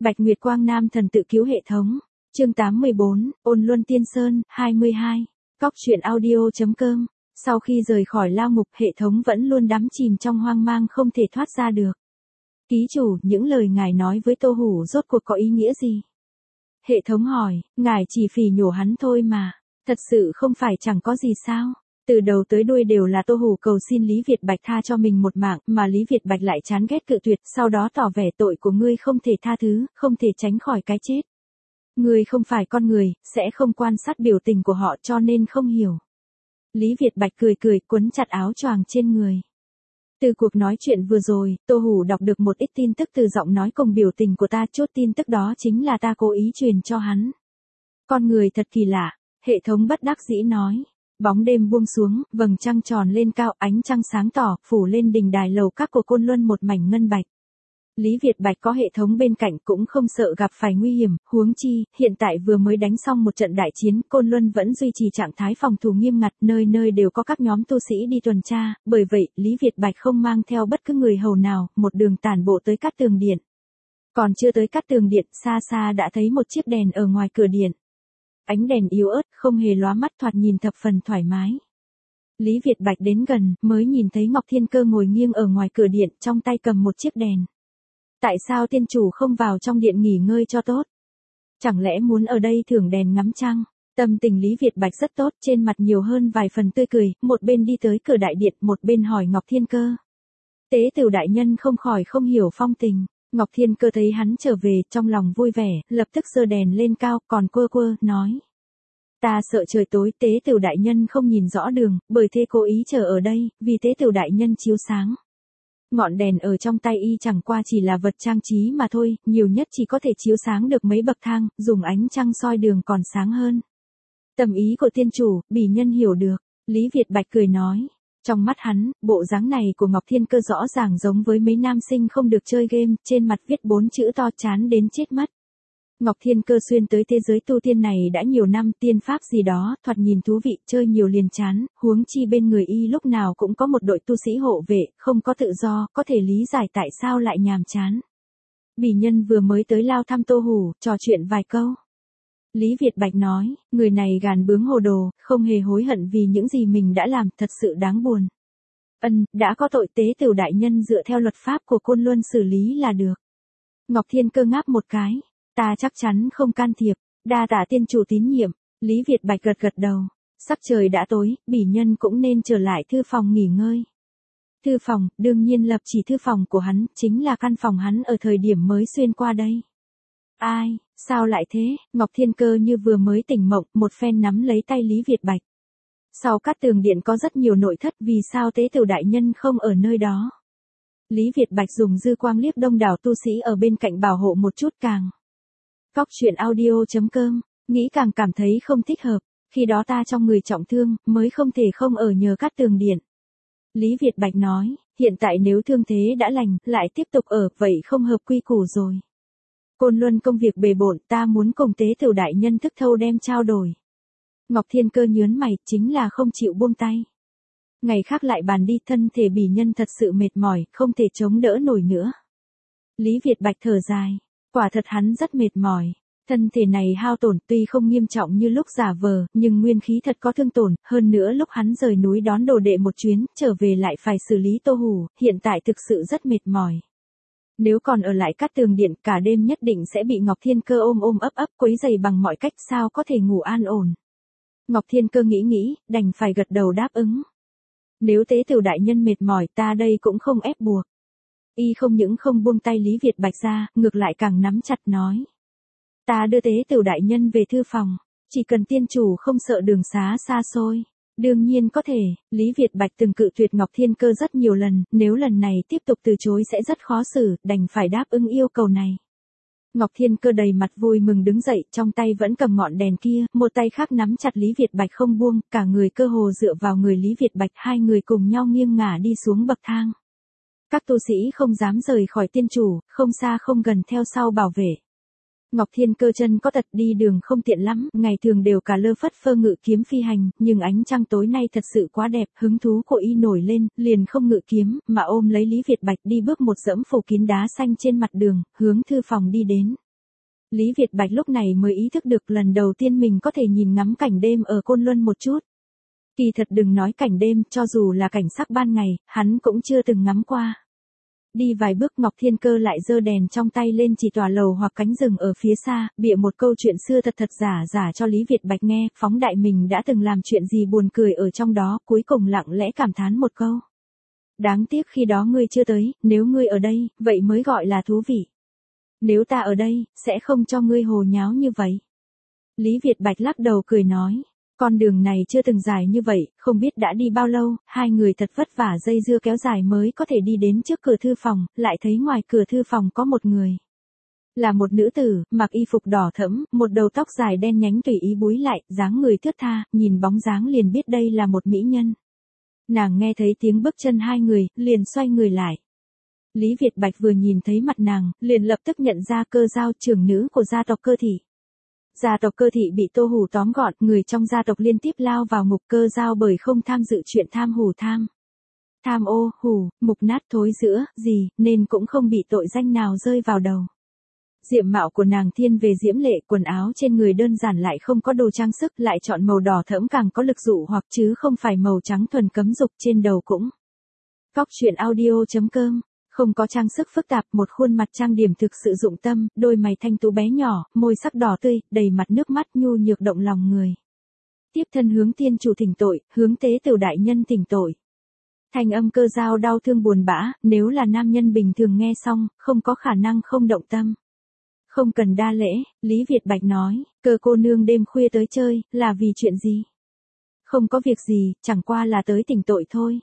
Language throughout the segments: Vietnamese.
Bạch Nguyệt Quang Nam thần tự cứu hệ thống. Chương 814, Ôn Luân Tiên Sơn, 22. Cóc truyện audio.com. Sau khi rời khỏi lao ngục, hệ thống vẫn luôn đắm chìm trong hoang mang không thể thoát ra được. Ký chủ, những lời ngài nói với Tô Hủ rốt cuộc có ý nghĩa gì? Hệ thống hỏi, ngài chỉ phỉ nhổ hắn thôi mà. Thật sự không phải chẳng có gì sao? Từ đầu tới đuôi đều là Tô Hủ cầu xin Lý Việt Bạch tha cho mình một mạng, mà Lý Việt Bạch lại chán ghét cự tuyệt, sau đó tỏ vẻ tội của ngươi không thể tha thứ, không thể tránh khỏi cái chết. Ngươi không phải con người, sẽ không quan sát biểu tình của họ cho nên không hiểu. Lý Việt Bạch cười cười, quấn chặt áo choàng trên người. Từ cuộc nói chuyện vừa rồi, Tô Hủ đọc được một ít tin tức từ giọng nói cùng biểu tình của ta, chốt tin tức đó chính là ta cố ý truyền cho hắn. Con người thật kỳ lạ, hệ thống bất đắc dĩ nói. Bóng đêm buông xuống, vầng trăng tròn lên cao, ánh trăng sáng tỏ, phủ lên đỉnh đài lầu các của Côn Luân một mảnh ngân bạch. Lý Việt Bạch có hệ thống bên cạnh cũng không sợ gặp phải nguy hiểm, huống chi, hiện tại vừa mới đánh xong một trận đại chiến, Côn Luân vẫn duy trì trạng thái phòng thủ nghiêm ngặt, nơi nơi đều có các nhóm tu sĩ đi tuần tra, bởi vậy, Lý Việt Bạch không mang theo bất cứ người hầu nào, một đường tản bộ tới Cát Tường Điện. Còn chưa tới Cát Tường Điện, xa xa đã thấy một chiếc đèn ở ngoài cửa điện. Ánh đèn yếu ớt, không hề lóa mắt, thoạt nhìn thập phần thoải mái. Lý Việt Bạch đến gần, mới nhìn thấy Ngọc Thiên Cơ ngồi nghiêng ở ngoài cửa điện, trong tay cầm một chiếc đèn. Tại sao tiên chủ không vào trong điện nghỉ ngơi cho tốt? Chẳng lẽ muốn ở đây thưởng đèn ngắm trăng? Tâm tình Lý Việt Bạch rất tốt, trên mặt nhiều hơn vài phần tươi cười, một bên đi tới cửa đại điện, một bên hỏi Ngọc Thiên Cơ. Tế Tửu đại nhân không khỏi không hiểu phong tình. Ngọc Thiên Cơ thấy hắn trở về, trong lòng vui vẻ, lập tức giơ đèn lên cao, còn quơ quơ, nói. Ta sợ trời tối, Tế Tửu đại nhân không nhìn rõ đường, bởi thế cố ý chờ ở đây, vì Tế Tửu đại nhân chiếu sáng. Ngọn đèn ở trong tay y chẳng qua chỉ là vật trang trí mà thôi, nhiều nhất chỉ có thể chiếu sáng được mấy bậc thang, dùng ánh trăng soi đường còn sáng hơn. Tầm ý của tiên chủ, bỉ nhân hiểu được, Lý Việt Bạch cười nói. Trong mắt hắn, bộ dáng này của Ngọc Thiên Cơ rõ ràng giống với mấy nam sinh không được chơi game, trên mặt viết 4 chữ to chán đến chết mất. Ngọc Thiên Cơ xuyên tới thế giới tu tiên này đã nhiều năm, tiên pháp gì đó, thoạt nhìn thú vị, chơi nhiều liền chán, huống chi bên người y lúc nào cũng có một đội tu sĩ hộ vệ, không có tự do, có thể lý giải tại sao lại nhàm chán. Bỉ nhân vừa mới tới lao thăm Tô Hủ, trò chuyện vài câu. Lý Việt Bạch nói, người này gàn bướng hồ đồ, không hề hối hận vì những gì mình đã làm, thật sự đáng buồn. Đã có tội, Tế Tửu đại nhân dựa theo luật pháp của Côn Luân xử lý là được. Ngọc Thiên Cơ ngáp một cái. Ta chắc chắn không can thiệp, đa tạ tiên chủ tín nhiệm. Lý Việt Bạch gật gật đầu. Sắc trời đã tối, bỉ nhân cũng nên trở lại thư phòng nghỉ ngơi. Thư phòng, đương nhiên lập chỉ thư phòng của hắn, chính là căn phòng hắn ở thời điểm mới xuyên qua đây. Ai, sao lại thế? Ngọc Thiên Cơ như vừa mới tỉnh mộng, một phen nắm lấy tay Lý Việt Bạch. Sau Cát Tường Điện có rất nhiều nội thất, vì sao Tế Tửu đại nhân không ở nơi đó? Lý Việt Bạch dùng dư quang liếc đông đảo tu sĩ ở bên cạnh bảo hộ một chút càng. Cóc truyện audio.com, nghĩ càng cảm thấy không thích hợp, khi đó ta trong người trọng thương, mới không thể không ở nhờ Cát Tường Điện. Lý Việt Bạch nói, hiện tại nếu thương thế đã lành, lại tiếp tục ở, vậy không hợp quy củ rồi. Côn Luân công việc bề bộn, ta muốn cùng Tế Tửu đại nhân thức thâu đem trao đổi. Ngọc Thiên Cơ nhớn mày, chính là không chịu buông tay. Ngày khác lại bàn đi, thân thể bỉ nhân thật sự mệt mỏi, không thể chống đỡ nổi nữa. Lý Việt Bạch thở dài. Quả thật hắn rất mệt mỏi. Thân thể này hao tổn tuy không nghiêm trọng như lúc giả vờ, nhưng nguyên khí thật có thương tổn, hơn nữa lúc hắn rời núi đón đồ đệ một chuyến, trở về lại phải xử lý Tô Hủ, hiện tại thực sự rất mệt mỏi. Nếu còn ở lại Cát Tường Điện, cả đêm nhất định sẽ bị Ngọc Thiên Cơ ôm ôm ấp ấp quấy rầy bằng mọi cách, sao có thể ngủ an ổn. Ngọc Thiên Cơ nghĩ, đành phải gật đầu đáp ứng. Nếu Tế Tửu đại nhân mệt mỏi, ta đây cũng không ép buộc. Y không những không buông tay Lý Việt Bạch ra, ngược lại càng nắm chặt nói. Ta đưa Tế Tửu đại nhân về thư phòng, chỉ cần tiên chủ không sợ đường xá xa xôi. Đương nhiên có thể, Lý Việt Bạch từng cự tuyệt Ngọc Thiên Cơ rất nhiều lần, nếu lần này tiếp tục từ chối sẽ rất khó xử, đành phải đáp ứng yêu cầu này. Ngọc Thiên Cơ đầy mặt vui mừng đứng dậy, trong tay vẫn cầm ngọn đèn kia, một tay khác nắm chặt Lý Việt Bạch không buông, cả người cơ hồ dựa vào người Lý Việt Bạch, hai người cùng nhau nghiêng ngả đi xuống bậc thang. Các tu sĩ không dám rời khỏi tiên chủ, không xa không gần theo sau bảo vệ. Ngọc Thiên Cơ chân có tật, đi đường không tiện lắm, ngày thường đều cả lơ phất phơ ngự kiếm phi hành, nhưng ánh trăng tối nay thật sự quá đẹp, hứng thú của y nổi lên, liền không ngự kiếm, mà ôm lấy Lý Việt Bạch đi bước một dẫm phủ kín đá xanh trên mặt đường, hướng thư phòng đi đến. Lý Việt Bạch lúc này mới ý thức được lần đầu tiên mình có thể nhìn ngắm cảnh đêm ở Côn Luân một chút. Kỳ thật đừng nói cảnh đêm, cho dù là cảnh sắc ban ngày, hắn cũng chưa từng ngắm qua. Đi vài bước Ngọc Thiên Cơ lại giơ đèn trong tay lên chỉ tòa lầu hoặc cánh rừng ở phía xa, bịa một câu chuyện xưa thật thật giả giả cho Lý Việt Bạch nghe, phóng đại mình đã từng làm chuyện gì buồn cười ở trong đó, cuối cùng lặng lẽ cảm thán một câu. Đáng tiếc khi đó ngươi chưa tới, nếu ngươi ở đây, vậy mới gọi là thú vị. Nếu ta ở đây, sẽ không cho ngươi hồ nháo như vậy. Lý Việt Bạch lắc đầu cười nói. Con đường này chưa từng dài như vậy, không biết đã đi bao lâu, hai người thật vất vả dây dưa kéo dài mới có thể đi đến trước cửa thư phòng, lại thấy ngoài cửa thư phòng có một người. Là một nữ tử, mặc y phục đỏ thẫm, một đầu tóc dài đen nhánh tùy ý búi lại, dáng người thướt tha, nhìn bóng dáng liền biết đây là một mỹ nhân. Nàng nghe thấy tiếng bước chân hai người, liền xoay người lại. Lý Việt Bạch vừa nhìn thấy mặt nàng, liền lập tức nhận ra Cơ Dao, trưởng nữ của gia tộc Cơ thị. Gia tộc Cơ thị bị Tô Hủ tóm gọn, người trong gia tộc liên tiếp lao vào ngục Cơ Dao bởi không tham dự chuyện tham hủ tham. Tham ô, hủ, mục nát thối giữa, gì, nên cũng không bị tội danh nào rơi vào đầu. Diệm mạo của nàng thiên về diễm lệ, quần áo trên người đơn giản lại không có đồ trang sức, lại chọn màu đỏ thẫm càng có lực dụ hoặc chứ không phải màu trắng thuần cấm dục, trên đầu cũng. Cóc truyện audio.com. Không có trang sức phức tạp, một khuôn mặt trang điểm thực sự dụng tâm, đôi mày thanh tú bé nhỏ, môi sắc đỏ tươi, đầy mặt nước mắt nhu nhược động lòng người. Tiếp thân hướng tiên chủ thỉnh tội, hướng tế tửu đại nhân thỉnh tội. Thanh âm Cơ Dao đau thương buồn bã, nếu là nam nhân bình thường nghe xong, không có khả năng không động tâm. Không cần đa lễ, Lý Việt Bạch nói, Cơ cô nương đêm khuya tới chơi, là vì chuyện gì? Không có việc gì, chẳng qua là tới thỉnh tội thôi.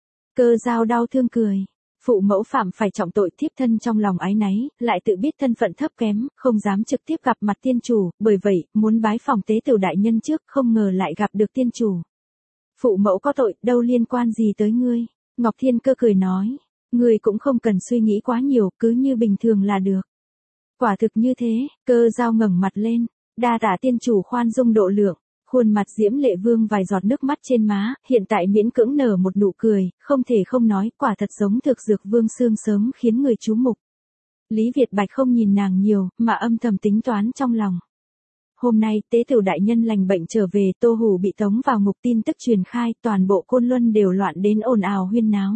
Cơ Dao đau thương cười. Phụ mẫu phạm phải trọng tội, thiếp thân trong lòng áy náy, lại tự biết thân phận thấp kém, không dám trực tiếp gặp mặt tiên chủ, bởi vậy, muốn bái phòng tế tửu đại nhân trước, không ngờ lại gặp được tiên chủ. Phụ mẫu có tội, đâu liên quan gì tới ngươi? Ngọc Thiên Cơ cười nói, ngươi cũng không cần suy nghĩ quá nhiều, cứ như bình thường là được. Quả thực như thế, Cơ Dao ngẩng mặt lên, đa tạ tiên chủ khoan dung độ lượng. Khuôn mặt diễm lệ vương vài giọt nước mắt trên má, hiện tại miễn cưỡng nở một nụ cười, không thể không nói, quả thật giống thực dược vương xương sớm khiến người chú mục. Lý Việt Bạch không nhìn nàng nhiều, mà âm thầm tính toán trong lòng. Hôm nay, tế tửu đại nhân lành bệnh trở về, Tô Hủ bị tống vào ngục, tin tức truyền khai, toàn bộ Côn Luân đều loạn đến ồn ào huyên náo.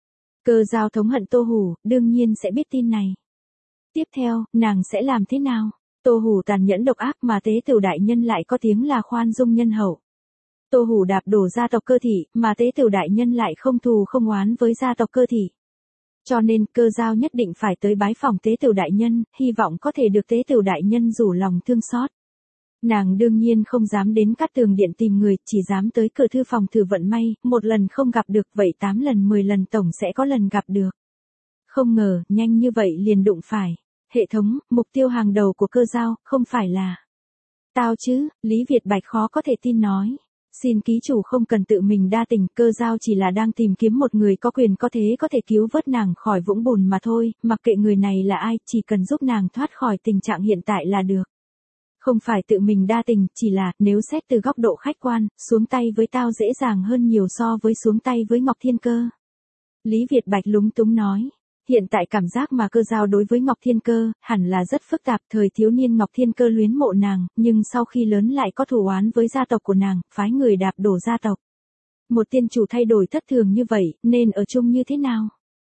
Cơ Dao thống hận Tô Hủ, đương nhiên sẽ biết tin này. Tiếp theo, nàng sẽ làm thế nào? Tô Hủ tàn nhẫn độc ác mà tế tửu đại nhân lại có tiếng là khoan dung nhân hậu. Tô Hủ đạp đổ gia tộc Cơ thị, mà tế tửu đại nhân lại không thù không oán với gia tộc Cơ thị. Cho nên, Cơ Dao nhất định phải tới bái phòng tế tửu đại nhân, hy vọng có thể được tế tửu đại nhân rủ lòng thương xót. Nàng đương nhiên không dám đến Cát Tường Điện tìm người, chỉ dám tới cửa thư phòng thử vận may, một lần không gặp được, vậy 8 lần 10 lần tổng sẽ có lần gặp được. Không ngờ, nhanh như vậy liền đụng phải. Hệ thống, mục tiêu hàng đầu của Cơ Dao, không phải là tao chứ? Lý Việt Bạch khó có thể tin nói. Xin ký chủ không cần tự mình đa tình, Cơ Dao chỉ là đang tìm kiếm một người có quyền có thế có thể cứu vớt nàng khỏi vũng bùn mà thôi, mặc kệ người này là ai, chỉ cần giúp nàng thoát khỏi tình trạng hiện tại là được. Không phải tự mình đa tình, chỉ là, nếu xét từ góc độ khách quan, xuống tay với tao dễ dàng hơn nhiều so với xuống tay với Ngọc Thiên Cơ. Lý Việt Bạch lúng túng nói. Hiện tại cảm giác mà Cơ Dao đối với Ngọc Thiên Cơ, hẳn là rất phức tạp, thời thiếu niên Ngọc Thiên Cơ luyến mộ nàng, nhưng sau khi lớn lại có thù oán với gia tộc của nàng, phái người đạp đổ gia tộc. Một tiên chủ thay đổi thất thường như vậy, nên ở chung như thế nào?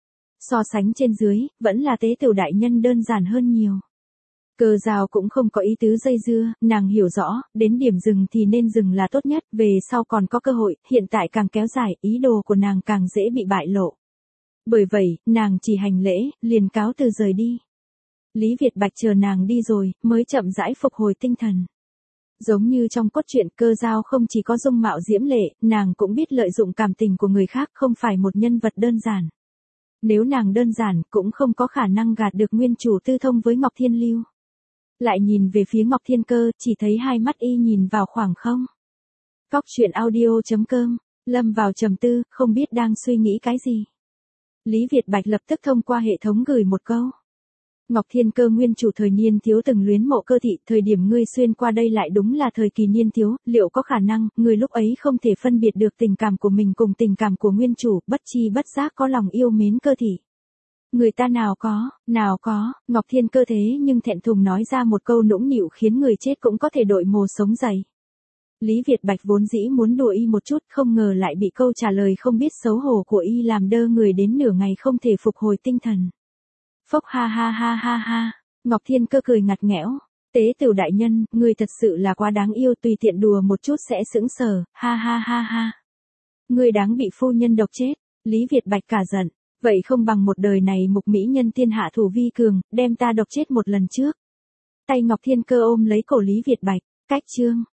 So sánh trên dưới, vẫn là tế tửu đại nhân đơn giản hơn nhiều. Cơ Dao cũng không có ý tứ dây dưa, nàng hiểu rõ, đến điểm dừng thì nên dừng là tốt nhất, về sau còn có cơ hội, hiện tại càng kéo dài, ý đồ của nàng càng dễ bị bại lộ. Bởi vậy, nàng chỉ hành lễ, liền cáo từ rời đi. Lý Việt Bạch chờ nàng đi rồi, mới chậm rãi phục hồi tinh thần. Giống như trong cốt truyện, Cơ Dao không chỉ có dung mạo diễm lệ, nàng cũng biết lợi dụng cảm tình của người khác, không phải một nhân vật đơn giản. Nếu nàng đơn giản, cũng không có khả năng gạt được nguyên chủ tư thông với Ngọc Thiên Lưu. Lại nhìn về phía Ngọc Thiên Cơ, chỉ thấy hai mắt y nhìn vào khoảng không. Cóc truyện audio.com, lâm vào trầm tư, không biết đang suy nghĩ cái gì. Lý Việt Bạch lập tức thông qua hệ thống gửi một câu. Ngọc Thiên Cơ nguyên chủ thời niên thiếu từng luyến mộ Cơ thị, thời điểm ngươi xuyên qua đây lại đúng là thời kỳ niên thiếu, liệu có khả năng, ngươi lúc ấy không thể phân biệt được tình cảm của mình cùng tình cảm của nguyên chủ, bất chi bất giác có lòng yêu mến Cơ thị. Người ta nào có, Ngọc Thiên Cơ thế nhưng thẹn thùng nói ra một câu nũng nịu khiến người chết cũng có thể đội mồ sống dày. Lý Việt Bạch vốn dĩ muốn đùa y một chút, không ngờ lại bị câu trả lời không biết xấu hổ của y làm đơ người đến nửa ngày không thể phục hồi tinh thần. Phốc ha ha ha ha ha, Ngọc Thiên Cơ cười ngặt nghẽo. Tế Tửu đại nhân, người thật sự là quá đáng yêu, tùy tiện đùa một chút sẽ sững sờ, ha ha ha ha. Người đáng bị phu nhân độc chết. Lý Việt Bạch cả giận, vậy không bằng một đời này mục mỹ nhân thiên hạ thủ vi cường, đem ta độc chết một lần trước. Tay Ngọc Thiên Cơ ôm lấy cổ Lý Việt Bạch, cách chương.